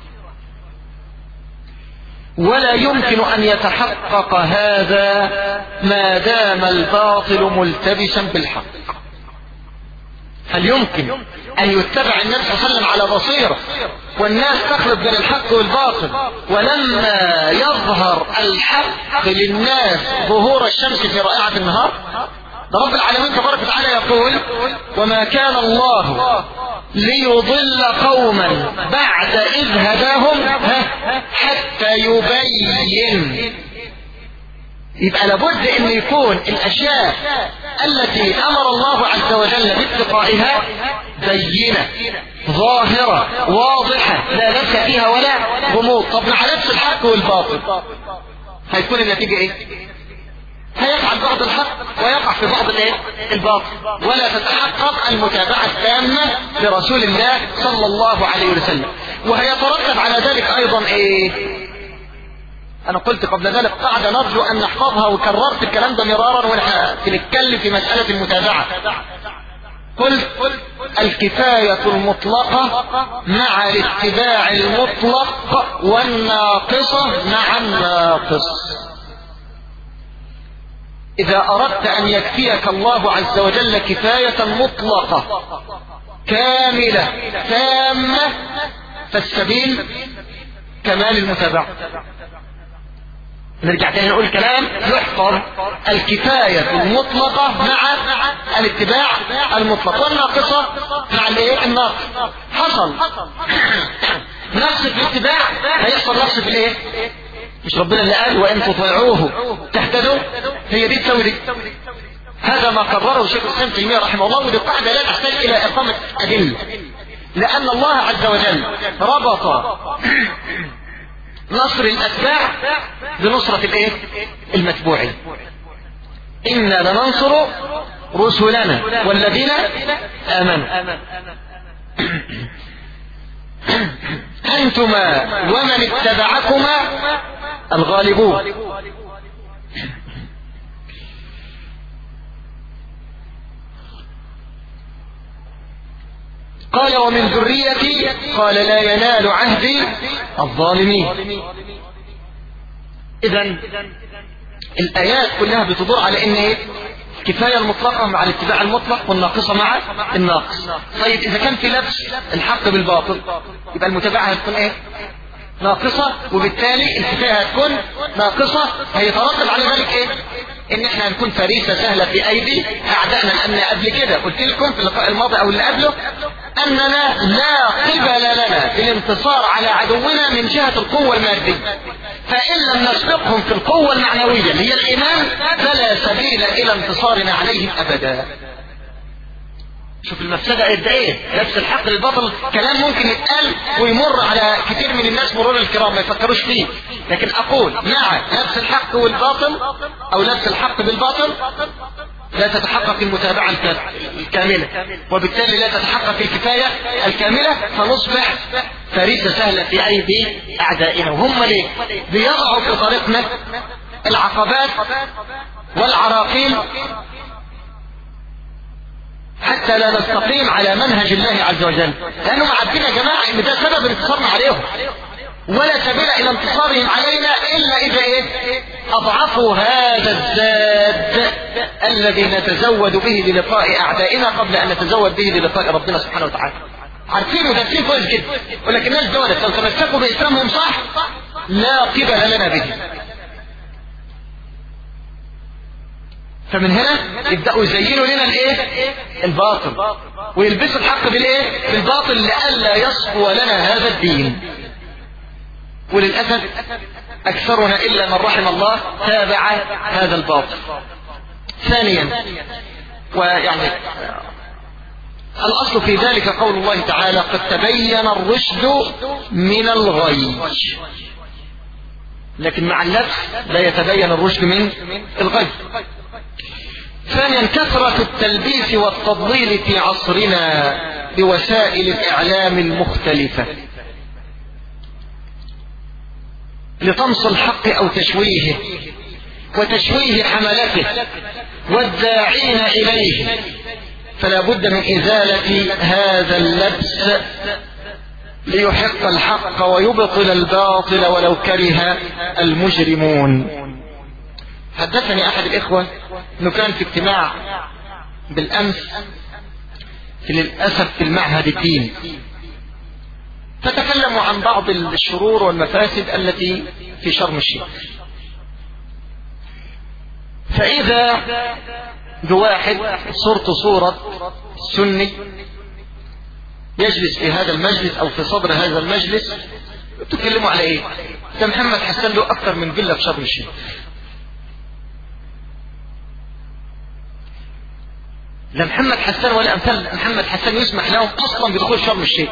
ولا يمكن أن يتحقق هذا ما دام الباطل ملتبسا بالحق. هل يمكن أن يتبع النبي صلى الله عليه وسلم على بصيرة والناس تخلط بين الحق والباطل، ولما يظهر الحق للناس ظهور الشمس في رائعة النهار؟ رب العالمين تبارك وتعالى يقول: وما كان الله ليضل قوما بعد إذ هداهم حتى يبين. يبقى لابد ان يكون الاشياء التي امر الله عز وجل باتقائها بينة ظاهرة واضحة لا لبس فيها ولا غموض. طب مع لبس الحق والباطل هيكون النتيجة ايه؟ هيفعل بعض الحق ويقع في بعض الباطل، ولا تتحقق المتابعة التامة لرسول الله صلى الله عليه وسلم. وهيترتب على ذلك ايضا ايه؟ أنا قلت قبل ذلك قاعدة نرجو أن نحفظها، وكررت الكلام ده مرارا ونتكلم في مسألة المتابعة. قلت الكفاية المطلقة مع الاتباع المطلق، والناقصة مع الناقص. إذا أردت أن يكفيك الله عز وجل كفاية مطلقة كاملة تامة فالسبيل كمال المتابعة. نرجع تاني نقول كلام يحفظ: الكفاية المطلقة مع الاتباع المطلق، والناقصة مع الايه؟ الناقص. حصل نقص في الاتباع هيحصل نقص في الايه؟ مش ربنا اللي قال وان تطيعوه تهتدوا؟ هي دي تسوي دي. هذا ما قرره شيخ الاسلام ابن تيمية رحمه الله، ودي قاعدة لا تحتاج الى اقامة ادلة، لان الله عز وجل ربط نصر الأتباع بنصرة الايه؟ المتبوعين. إنا لننصر رسلنا والذين آمنوا. أنتما ومن اتبعكما الغالبون. قال: ومن ذريتي، قال: لا ينال عهدي الظالمين. إذن الآيات كلها بتدور على إن كفاية المطلقة مع الاتباع المطلق، والناقصة مع الناقص. طيب إذا كان في لبس الحق بالباطل يبقى المتابعة هتكون إيه؟ ناقصة، وبالتالي الكفاية هتكون ناقصة. هيترتب على ذلك إيه؟ ان احنا هنكون فريسة سهلة في ايدي اعدائنا، لان قبل كده قلت لكم في اللقاء الماضي او اللي قبله اننا لا قبل لنا في الانتصار على عدونا من جهة القوة المادية، فان لم نسبقهم في القوة المعنوية اللي هي الايمان فلا سبيل الى انتصارنا عليهم ابدا. شوف المفسدة قد ايه، نفس الحق للباطل كلام ممكن يتقال ويمر على كثير من الناس مرور الكرام ما يفكروش فيه، لكن اقول مع نفس الحق والباطل او نفس الحق بالباطل لا تتحقق المتابعة الكاملة، وبالتالي لا تتحقق الكفاية الكاملة، فنصبح فريسة سهلة في ايدي اعدائنا. وهم ليه بيضعوا في طريقنا العقبات والعراقيل حتى لا نستقيم على منهج الله عز وجل، لأنهم عارفين يا جماعة ان ده سبب انتصارنا عليهم، ولا سبيل الى انتصارهم علينا الا اذا اضعفوا هذا الزاد الذي نتزود به للقاء اعدائنا قبل ان نتزود به للقاء ربنا سبحانه وتعالى. عارفين ودارسين كويس جدا، ولكن الناس دولت لو تمسكوا باسلامهم صح لا قبل لنا به. فمن هنا يبدأوا يزينوا لنا الباطل، ويلبسوا الحق بالباطل لئلا يصفو لنا هذا الدين. وللأسف أكثرنا إلا من رحم الله تابع هذا الباطل. ثانيا، ويعني الأصل في ذلك قول الله تعالى قد تبين الرشد من الغي، لكن مع اللبس لا يتبين الرشد من الغي. ثانيا، كثرة التلبيس والتضليل في عصرنا بوسائل الإعلام المختلفة لطمس الحق أو تشويهه وتشويه حملته والداعين إليه، فلا بد من إزالة هذا اللبس ليحق الحق ويبطل الباطل ولو كره المجرمون. حدثني أحد الإخوة أنه كان في اجتماع بالأمس للأسف في المعهد الديني، فتكلموا عن بعض الشرور والمفاسد التي في شرم الشيخ، فإذا بواحد صورته صورة سني يجلس في هذا المجلس أو في صدر هذا المجلس، تكلموا على إيه؟ ده محمد حسن له أكثر من فيلا في شرم الشيخ. لا محمد حسن ولا أمثال محمد حسن يسمح لهم أصلا بدخول شرم الشيخ،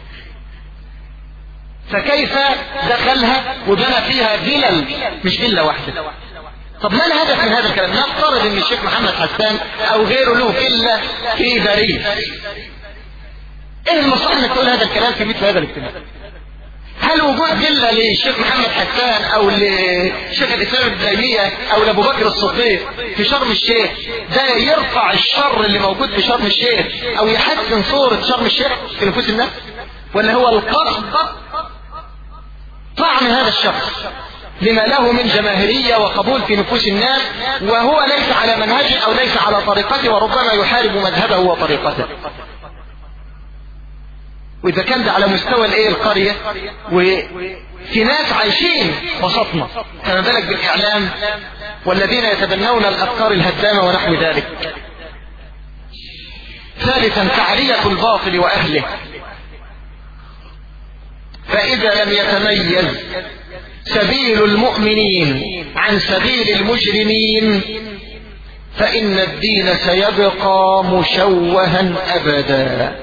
فكيف دخلها وبنى فيها فيلا مش فيلا واحدة؟ طب ما الهدف من هذا الكلام؟ نفترض ان الشيخ محمد حسان او غيره له فيلا في باريس، ايه المصلحة انك تقول هذا الكلام في مثل هذا الاجتماع؟ هل وجود فيلا للشيخ محمد حسان او لشيخ الاسلام ابن تيمية او لابو بكر الصديق في شرم الشيخ ده يرفع الشر اللي موجود في شرم الشيخ او يحسن صورة شرم الشيخ في نفوس الناس؟ ولا هو القصد طعن هذا الشخص لما له من جماهيرية وقبول في نفوس الناس وهو ليس على منهجه او ليس على طريقته وربما يحارب مذهبه وطريقته؟ وإذا كان ده على مستوى القرية وفي ناس عايشين وسطنا، فما بالك بالإعلام والذين يتبنون الأفكار الهدامة ونحو ذلك. ثالثا، تعرية الباطل وأهله، فإذا لم يتميز سبيل المؤمنين عن سبيل المجرمين فإن الدين سيبقى مشوها أبدا.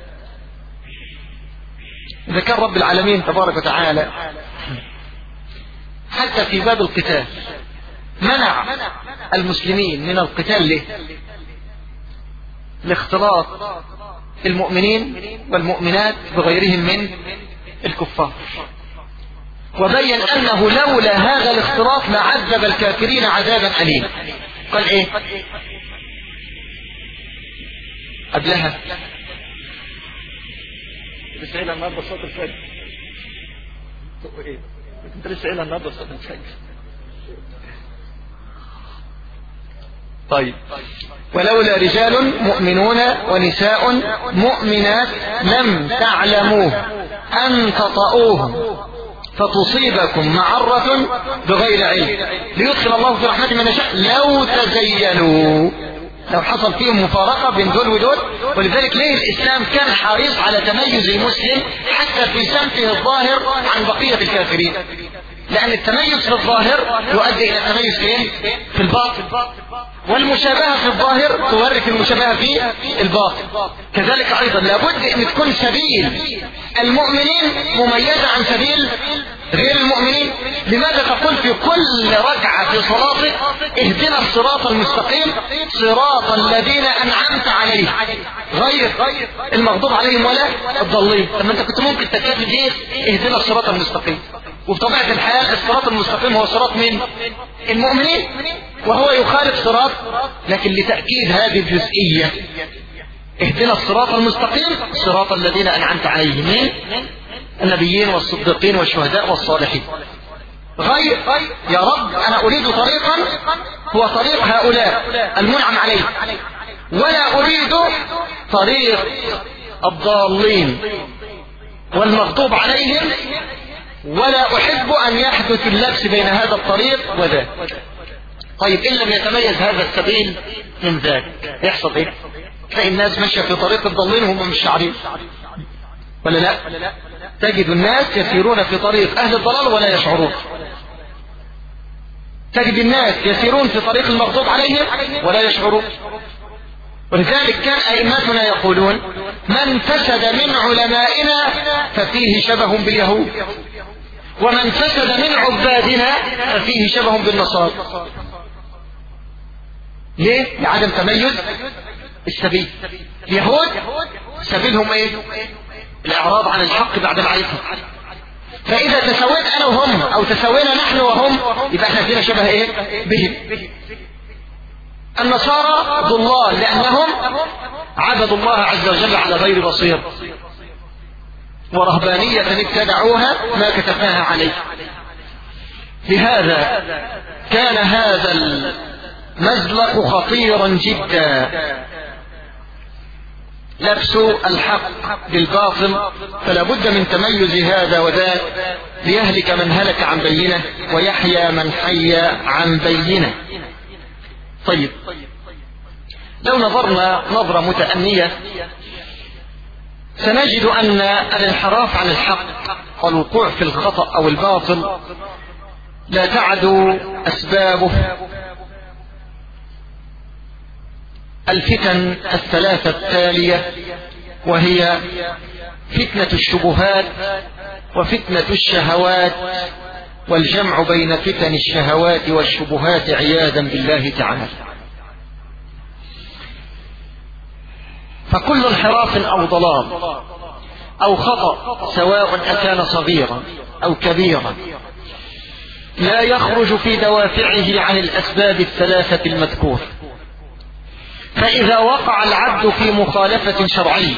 إذا كان رب العالمين تبارك وتعالى حتى في باب القتال منع المسلمين من القتال له لاختلاط المؤمنين والمؤمنات بغيرهم من الكفار، وبين أنه لولا هذا الاختلاط لعذب الكافرين عذابا أليما. قال إيه قبلها؟ لسه قايلها النهارده صوت الفجر. انت لسه قايلها النهارده صوت الفجر. طيب، ولولا رجال مؤمنون ونساء مؤمنات لم تعلموه أن تطؤوهم فتصيبكم معرة بغير علم ليدخل الله في رحمته من يشاء لو تزينوا، لو حصل فيهم مفارقة بين دول ودول. ولذلك ليه الإسلام كان حريص على تميز المسلم حتى في سمته الظاهر عن بقية الكافرين، لأن التميز في الظاهر يؤدي إلى التميز في الباطن، والمشابهة في الظاهر تورث المشابهة في الباطن. كذلك أيضا لابد أن تكون سبيل المؤمنين مميزة عن سبيل غير المؤمنين. لماذا تقول في كل ركعة في صلاتك اهدنا الصراط المستقيم صراط الذين أنعمت عليهم غير المغضوب عليهم ولا الضالين؟ لما أنت كنت ممكن تكتب فيه اهدنا الصراط المستقيم، وبطبيعة الحال الصراط المستقيم هو صراط من المؤمنين وهو يخالف صراط. لكن لتأكيد هذه الجزئية اهدنا الصراط المستقيم صراط الذين أنعمت عليهم من النبيين والصديقين والشهداء والصالحين غير يا رب أنا أريد طريقا هو طريق هؤلاء المنعم عليهم، ولا أريد طريق الضالين والمغضوب عليهم، ولا أحب أن يحدث اللبس بين هذا الطريق وذاك. طيب إن لم يتميز هذا السبيل من ذاك يحصل إيه؟ تلاقي الناس ماشية في طريق الضالين وهم مش عارفين، ولا لا؟ تجد الناس يسيرون في طريق أهل الضلال ولا يشعرون، تجد الناس يسيرون في طريق المغضوب عليهم ولا يشعرون. ولذلك كان أئمتنا يقولون من فسد من علمائنا ففيه شبه باليهود، ومن فسد من عبادنا ففيه شبه بالنصارى. ليه؟ لعدم تميز السبيل. اليهود سبيلهم ايه؟ الاعراض عن الحق بعد معرفته. فاذا تسويت انا وهم او تسوينا نحن وهم يبقى احنا فينا شبه ايه بهم. النصارى ضلال لانهم عبدوا الله عز وجل على غير بصير، ورهبانية ابتدعوها ما كتبناها عليه. لهذا كان هذا المزلق خطيرا جدا، لبس الحق بالباطل، فلا بد من تميز هذا وذاك ليهلك من هلك عن بينه ويحيى من حي عن بينه. طيب لو نظرنا نظرة متأنية سنجد أن الانحراف عن الحق والوقوع في الخطأ أو الباطل لا تعد أسبابه الفتن الثلاثة التالية، وهي فتنة الشبهات وفتنة الشهوات والجمع بين فتن الشهوات والشبهات عياذا بالله تعالى. فكل انحراف أو ضلال أو خطأ سواء أكان صغيرا أو كبيرا لا يخرج في دوافعه عن الأسباب الثلاثة المذكورة. فإذا وقع العبد في مخالفة شرعية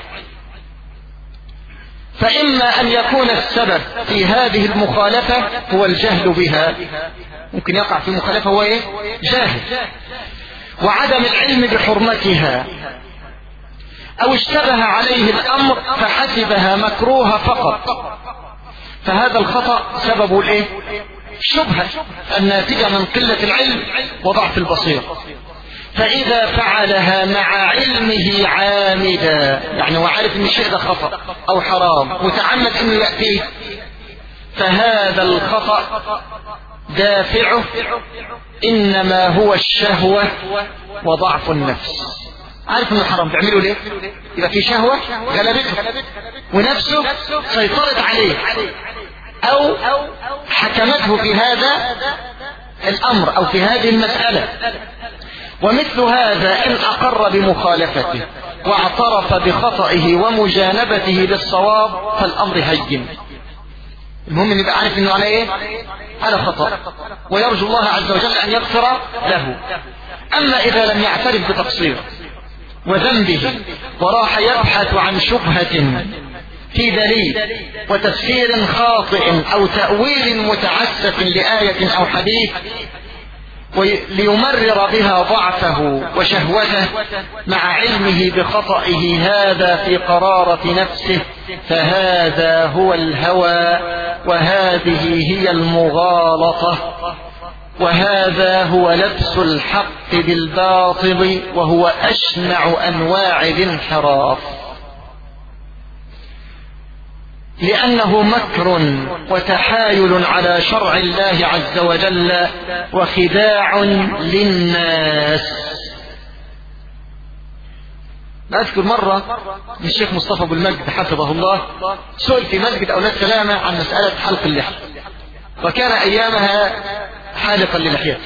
فإما أن يكون السبب في هذه المخالفة هو الجهل بها، ممكن يقع في مخالفة هو إيه؟ جاهل، وعدم العلم بحرمتها، أو اشتبه عليه الأمر فحسبها مكروهة فقط، فهذا الخطأ سببه الإيه؟ شبهة الناتجة من قلة العلم وضعف البصيرة. فإذا فعلها مع علمه عامدا، يعني هو عارف ان الشيء ده خطأ او حرام متعمد انه يأتيه، فهذا الخطأ دافعه انما هو الشهوة وضعف النفس. عارف انه حرام تعمله ليه؟ يبقى في شهوة غلبته ونفسه سيطرت عليه او حكمته في هذا الامر او في هذه المسألة. ومثل هذا إن أقر بمخالفته واعترف بخطئه ومجانبته للصواب فالأمر هين. المهم أن يبقى عارف أنه على إيه؟ على خطأ، ويرجو الله عز وجل أن يغفر له. أما إذا لم يعترف بتقصير وذنبه وراح يبحث عن شبهة في دليل وتفسير خاطئ أو تأويل متعسف لآية أو حديث، ليمرر بها ضعفه وشهوته مع علمه بخطئه هذا في قرارة نفسه، فهذا هو الهوى، وهذه هي المغالطة، وهذا هو لبس الحق بالباطل، وهو أشنع أنواع الانحراف، لأنه مكر وتحايل على شرع الله عز وجل وخداع للناس. أذكر مرة من الشيخ مصطفى أبو المجد حفظه الله سئل في مسجد أولاد سلامة عن مسألة حلق اللحية، وكان أيامها حالقا للحيته،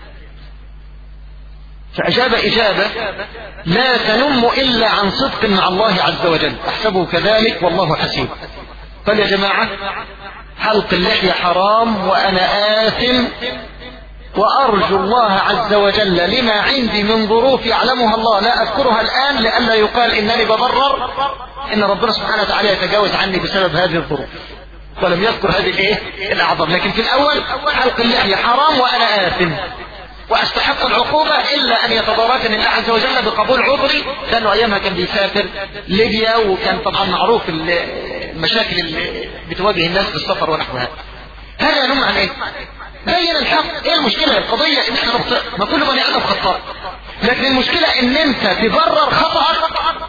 فأجاب إجابة لا تنم إلا عن صدق مع الله عز وجل، أحسبه كذلك والله حسيب. قال يا جماعة حلق اللحية حرام وأنا آثم، وأرجو الله عز وجل لما عندي من ظروف يعلمها الله لا أذكرها الآن لئلا يقال إنني ببرر إن ربنا سبحانه وتعالى يتجاوز عني بسبب هذه الظروف، ولم يذكر هذه الأعظم. لكن في الأول حلق اللحية حرام وأنا آثم وأستحق العقوبة إلا أن يتضاركني الله عز وجل بقبول عذري، لأنه أيامها كان بيسافر ليبيا، وكان طبعا معروف المشاكل اللي بتواجه الناس في السفر ونحوها. هذا ينم عن إيه؟ بين الحق. إيه المشكلة؟ القضية إن إحنا نخطئ، ما كل بني آدم خطاء، لكن المشكلة إن أنت تبرر خطأك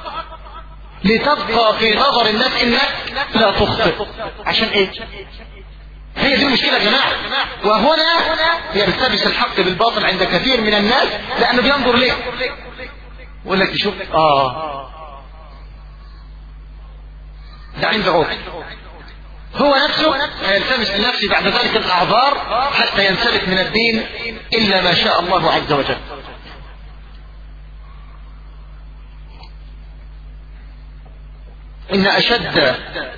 لتبقى في نظر الناس إنك لا تخطئ. عشان إيه؟ هي دي المشكلة يا جماعة. وهنا يلتبس الحق بالباطل عند كثير من الناس، لأنه بينظر ليه يقول لك شوف ده عنده عقل، هو نفسه يلتمس لنفسه بعد ذلك الأعذار حتى ينسلك من الدين إلا ما شاء الله عز وجل. إن أشد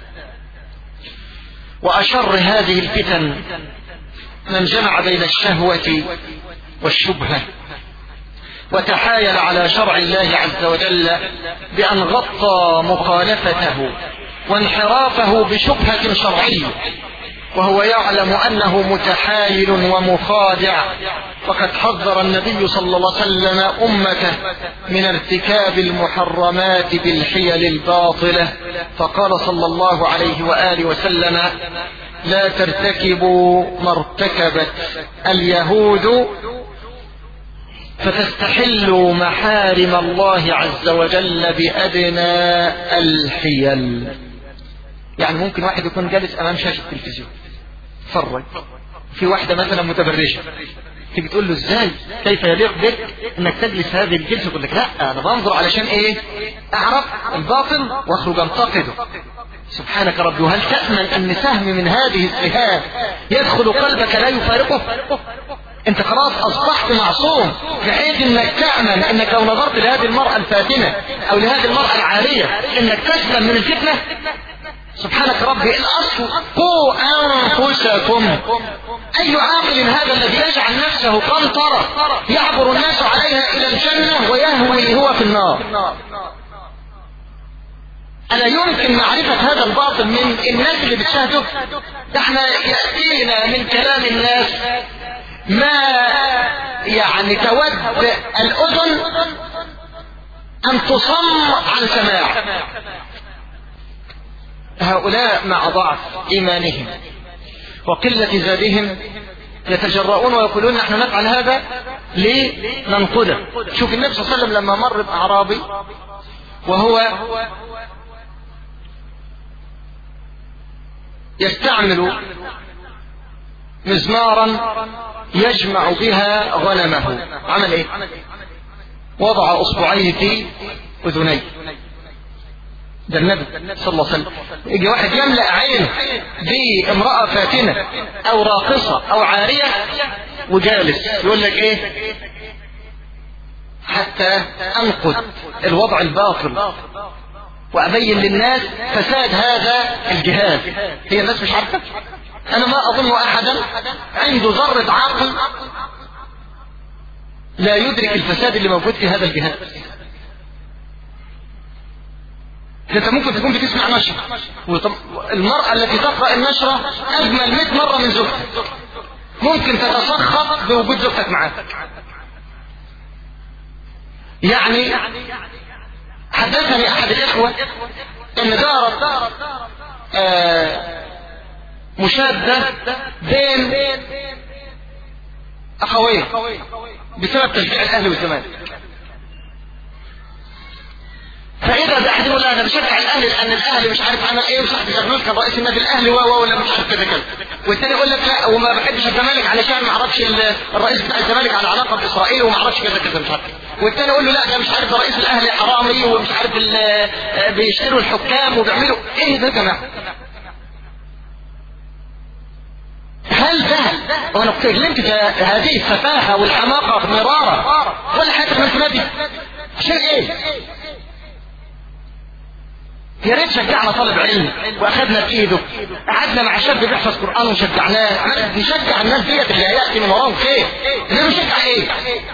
وأشر هذه الفتن من جمع بين الشهوة والشبهة وتحايل على شرع الله عز وجل بأن غطى مخالفته وانحرافه بشبهة شرعية، وهو يعلم أنه متحايل ومخادع. وقد حذر النبي صلى الله عليه وسلم أمته من ارتكاب المحرمات بالحيل الباطلة، فقال صلى الله عليه وآله وسلم لا ترتكبوا ما ارتكبت اليهود فتستحلوا محارم الله عز وجل بأدنى الحيل. يعني ممكن واحد يكون جالس أمام شاشة التلفزيون فرج في واحدة مثلا متبرجة، تيجي تقول له ازاي كيف يليق بك انك تجلس هذه الجلسة؟ يقول لك لا انا بنظر علشان ايه؟ اعرف الباطل واخرج انتقده. سبحانك ربي، وهل تأمن ان سهم من هذه السهام يدخل قلبك لا يفارقه؟ انت خلاص اصبحت معصوم بحيث انك تأمن انك لو نظرت لهذه المرأة الفاتنة او لهذه المرأة العارية انك تسلم من الفتنة. سبحانك ربي، الأصل قوا أنفسكم. أي عاقل هذا الذي يجعل نفسه قنطرة يعبر الناس عليها إلى الجنة ويهوي هو في النار؟ ألا يمكن معرفة هذا الباطل من الناس اللي بتشاهده؟ احنا يأتينا من كلام الناس ما يعني تود الأذن أن تصم عن سماع. هؤلاء مع ضعف إيمانهم وقلة زادهم يتجرؤون ويقولون نحن نفعل هذا لننقذه. شوف النبي صلى الله عليه وسلم لما مر بأعرابي وهو يستعمل مزمارا يجمع بها غنمه، عمل ايه؟ وضع اصبعيه في اذنيه. ده النبي صلى الله عليه وسلم. يجي واحد يملأ عينه بامرأة فاتنة او راقصة او عارية وجالس يقول لك ايه؟ حتى انقذ الوضع الباطل وابين للناس فساد هذا الجهاز. هي الناس مش عارفة. انا ما اظن احدا عنده ذرة عقل لا يدرك الفساد اللي موجود في هذا الجهاز. انت ممكن تكون بتسمع نشرة، المرأة التي تقرأ النشرة اجمل 100 مرة من زوجها، ممكن تتسخط بوجود زوجتك معاك. يعني حدثني احد الاخوة ان دارت مشادة بين اخوين بسبب تشجيع الاهلي والزمالك. فاذا ده احد يقول انا بشجع الاهلي لان الاهلي مش عارف عمل ايه وصاحب زغلول كان رئيس النادي الاهلي ولا مش عارف كذا كذا، والثاني يقول لك لا وما بحبش الزمالك علشان ما اعرفش الرئيس بتاع الزمالك على علاقه باسرائيل وما اعرفش كذا كذا مش عارف، والثاني يقول له لا ده مش عارف ده رئيس الاهلي حرامي ومش عارف بيشتروا الحكام وبيعملوا ايه ده يا جماعه؟ هل ده وانا اتكلمت في هذه السفاهه والحماقه مرارا ولا حتى من نادي عشان ايه؟ يا ريت شجعنا طالب علم واخذنا بايده، قعدنا مع شاب بيحفظ قران وشجعناه، نشجع الناس ديت اللي هياتي من وراهم خير، ليه نشجع ايه؟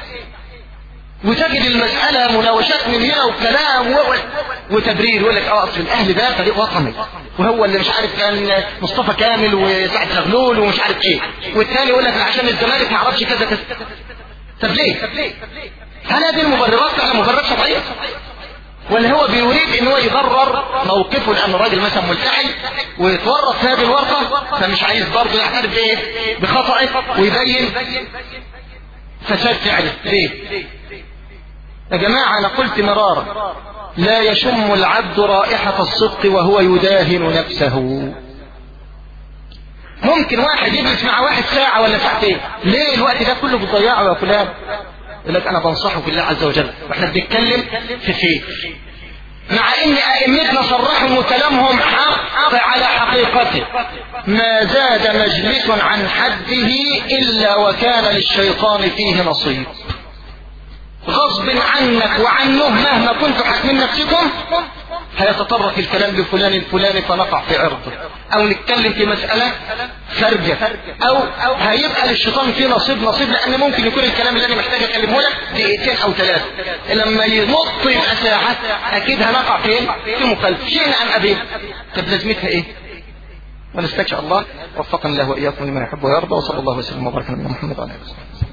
وتجد المساله مناوشات من هنا وكلام وتبرير، يقول لك اصل الاهلي ده فريق وطني وهو اللي مش عارف كان مصطفى كامل وسعد زغلول ومش عارف ايه، والثاني يقول لك عشان الزمالك ما اعرفش كذا كذا. طب ليه؟ هل هذه المبررات فعلا مبررات شرعيه؟ ولا هو بيريد ان هو يبرر موقفه لان الراجل مثلا ملتحي ويتورط في هذه الورطه فمش عايز برضه يعترف بايه؟ بخطئه ويبين فساد فعله. ليه؟ يا جماعه انا قلت مرارا لا يشم العبد رائحه الصدق وهو يداهن نفسه. ممكن واحد يجلس مع واحد ساعه ولا ساعتين، ليه الوقت ده كله بتضيعه يا فلان؟ يقول لك انا بنصحه بالله عز وجل واحنا بنتكلم في خير، مع ان ائمتنا صرحوا وكلامهم حق على حقيقته. ما زاد مجلس عن حده الا وكان للشيطان فيه نصيب. غصب عنك وعنه مهما كنتم حاكمين نفسكم هيتطرق الكلام لفلان الفلاني فنقع في عرضه، او نتكلم في مسألة خارجة، او هيبقى للشيطان فيه نصيب لان ممكن يكون الكلام اللي انا محتاج اكلمه لك دقيقتين او 3 لما ينط يبقى ساعة اكيد هنقع فين؟ في مخالفة شيء عن ابيه. طب لازمتها ايه؟ ونستكشف الله وفقنا الله واياكم لما يحب ويرضى، وصلى الله وسلم وبارك على محمد وعلى اله وصحبه.